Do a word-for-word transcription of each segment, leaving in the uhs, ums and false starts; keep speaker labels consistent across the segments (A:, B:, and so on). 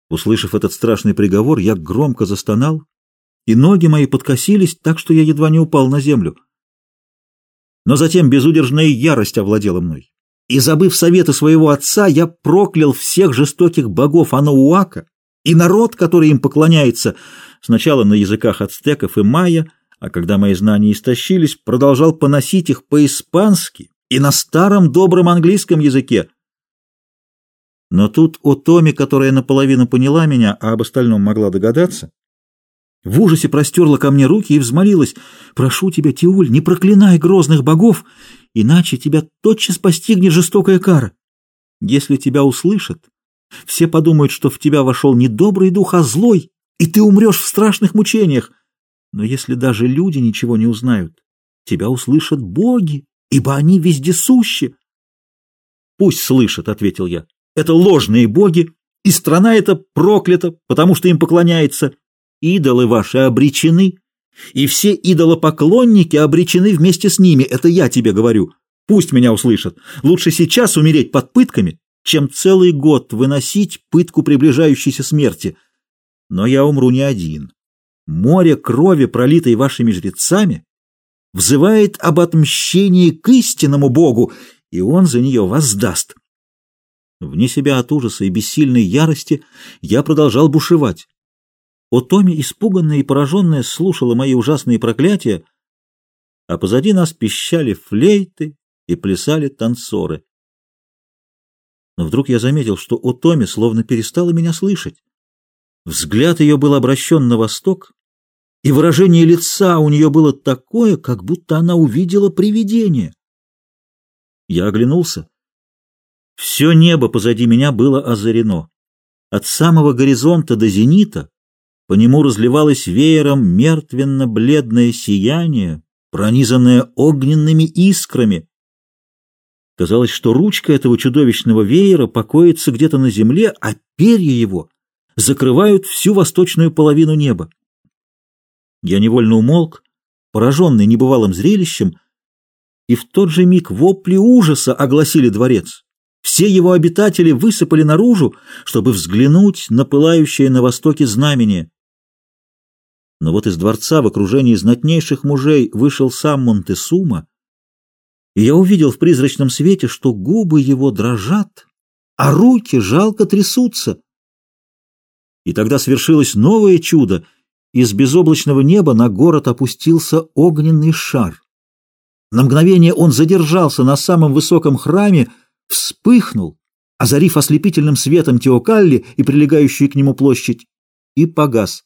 A: Услышав этот страшный приговор, я громко застонал, и ноги мои подкосились так, что я едва не упал на землю. Но затем безудержная ярость овладела мной, и, забыв советы своего отца, я проклял всех жестоких богов Анауака и народ, который им поклоняется, сначала на языках ацтеков и майя, а когда мои знания истощились, продолжал поносить их по-испански и на старом добром английском языке. Но тут Отоми, которая наполовину поняла меня, а об остальном могла догадаться, в ужасе простерла ко мне руки и взмолилась: «Прошу тебя, Тиуль, не проклинай грозных богов, иначе тебя тотчас постигнет жестокая кара. Если тебя услышат, все подумают, что в тебя вошел не добрый дух, а злой, и ты умрешь в страшных мучениях. Но если даже люди ничего не узнают, тебя услышат боги, ибо они вездесущи». «Пусть слышат», — ответил я. «Это ложные боги, и страна эта проклята, потому что им поклоняется. Идолы ваши обречены, и все идолопоклонники обречены вместе с ними. Это я тебе говорю. Пусть меня услышат. Лучше сейчас умереть под пытками, чем целый год выносить пытку приближающейся смерти. Но я умру не один. Море крови, пролитой вашими жрецами, взывает об отмщении к истинному Богу, и он за нее воздаст». Вне себя от ужаса и бессильной ярости я продолжал бушевать. Отоми, испуганная и пораженная, слушала мои ужасные проклятия, а позади нас пищали флейты и плясали танцоры. Но вдруг я заметил, что Отоми словно перестала меня слышать. Взгляд ее был обращен на восток, и выражение лица у нее было такое, как будто она увидела привидение. Я оглянулся. Все небо позади меня было озарено. От самого горизонта до зенита по нему разливалось веером мертвенно-бледное сияние, пронизанное огненными искрами. Казалось, что ручка этого чудовищного веера покоится где-то на земле, а перья его закрывают всю восточную половину неба. Я невольно умолк, пораженный небывалым зрелищем, и в тот же миг вопли ужаса огласили дворец. Все его обитатели высыпали наружу, чтобы взглянуть на пылающее на востоке знамение. Но вот из дворца в окружении знатнейших мужей вышел сам Монтесума, и я увидел в призрачном свете, что губы его дрожат, а руки жалко трясутся. И тогда свершилось новое чудо. Из безоблачного неба на город опустился огненный шар. На мгновение он задержался на самом высоком храме, вспыхнул, озарив ослепительным светом Теокалли и прилегающую к нему площадь, и погас.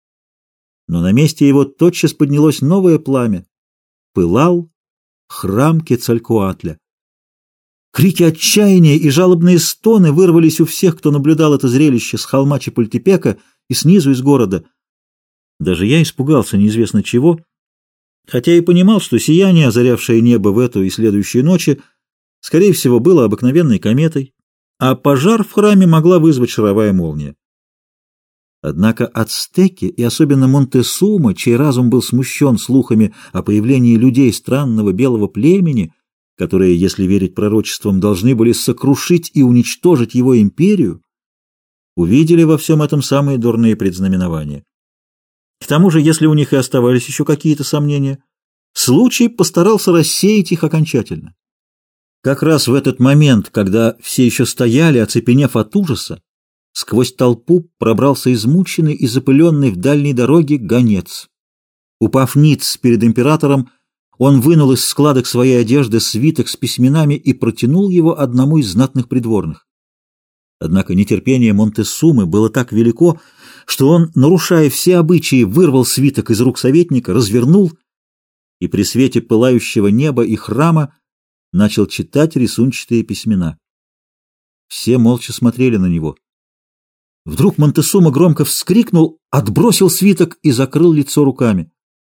A: Но на месте его тотчас поднялось новое пламя. Пылал храм Кецалькоатля. Крики отчаяния и жалобные стоны вырвались у всех, кто наблюдал это зрелище с холма Чапультепека и снизу из города. Даже я испугался неизвестно чего, хотя и понимал, что сияние, озарявшее небо в эту и следующие ночи, скорее всего, было обыкновенной кометой, а пожар в храме могла вызвать шаровая молния. Однако ацтеки, и особенно Монтесума, чей разум был смущен слухами о появлении людей странного белого племени, которые, если верить пророчествам, должны были сокрушить и уничтожить его империю, увидели во всем этом самые дурные предзнаменования. К тому же, если у них и оставались еще какие-то сомнения, случай постарался рассеять их окончательно. Как раз в этот момент, когда все еще стояли, оцепенев от ужаса, сквозь толпу пробрался измученный и запыленный в дальней дороге гонец. Упав ниц перед императором, он вынул из складок своей одежды свиток с письменами и протянул его одному из знатных придворных. Однако нетерпение Монтесумы было так велико, что он, нарушая все обычаи, вырвал свиток из рук советника, развернул и при свете пылающего неба и храма начал читать рисунчатые письмена. Все молча смотрели на него. Вдруг Монтесума громко вскрикнул, отбросил свиток и закрыл лицо руками.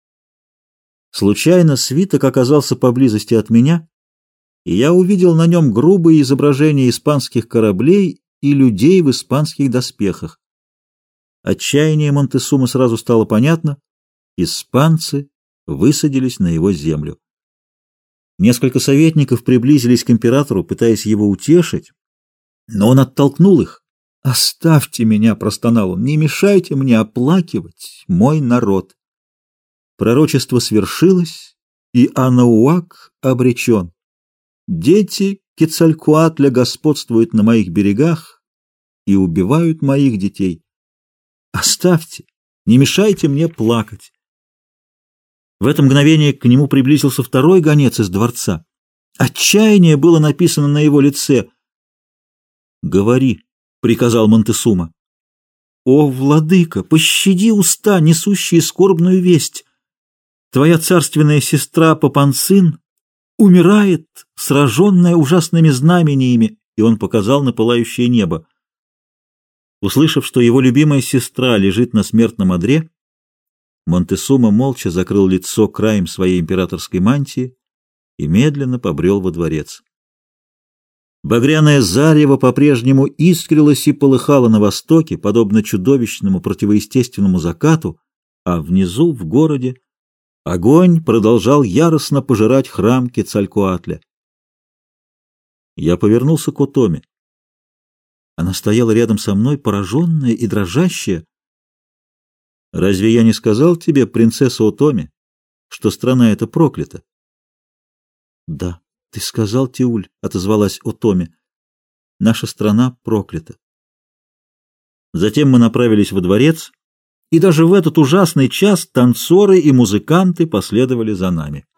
A: Случайно свиток оказался поблизости от меня, и я увидел на нем грубые изображения испанских кораблей и людей в испанских доспехах. Отчаяние Монтесумы сразу стало понятно. Испанцы высадились на его землю. Несколько советников приблизились к императору, пытаясь его утешить, но он оттолкнул их, «Оставьте меня», — простонал он, — «не мешайте мне оплакивать мой народ». Пророчество свершилось, и Анауак обречен. Дети Кецалькоатля господствуют на моих берегах и убивают моих детей. Оставьте, не мешайте мне плакать. В это мгновение к нему приблизился второй гонец из дворца. Отчаяние было написано на его лице. «Говори», — приказал Монтесума. «О, владыка, пощади уста, несущие скорбную весть! Твоя царственная сестра Папанцин умирает, сраженная ужасными знамениями», и он показал на пылающее небо. Услышав, что его любимая сестра лежит на смертном одре, Монтесума молча закрыл лицо краем своей императорской мантии и медленно побрел во дворец. Багряное зарево по-прежнему искрилось и полыхало на востоке, подобно чудовищному противоестественному закату, а внизу, в городе, огонь продолжал яростно пожирать храм Кецалькоатля. Я повернулся к Отоме. Она стояла рядом со мной, пораженная и дрожащая. «Разве я не сказал тебе, принцесса Отоме, что страна эта проклята?» «Да, ты сказал, Тиуль», — отозвалась Отоме. «Наша страна проклята». Затем мы направились во дворец, и даже в этот ужасный час танцоры и музыканты последовали за нами.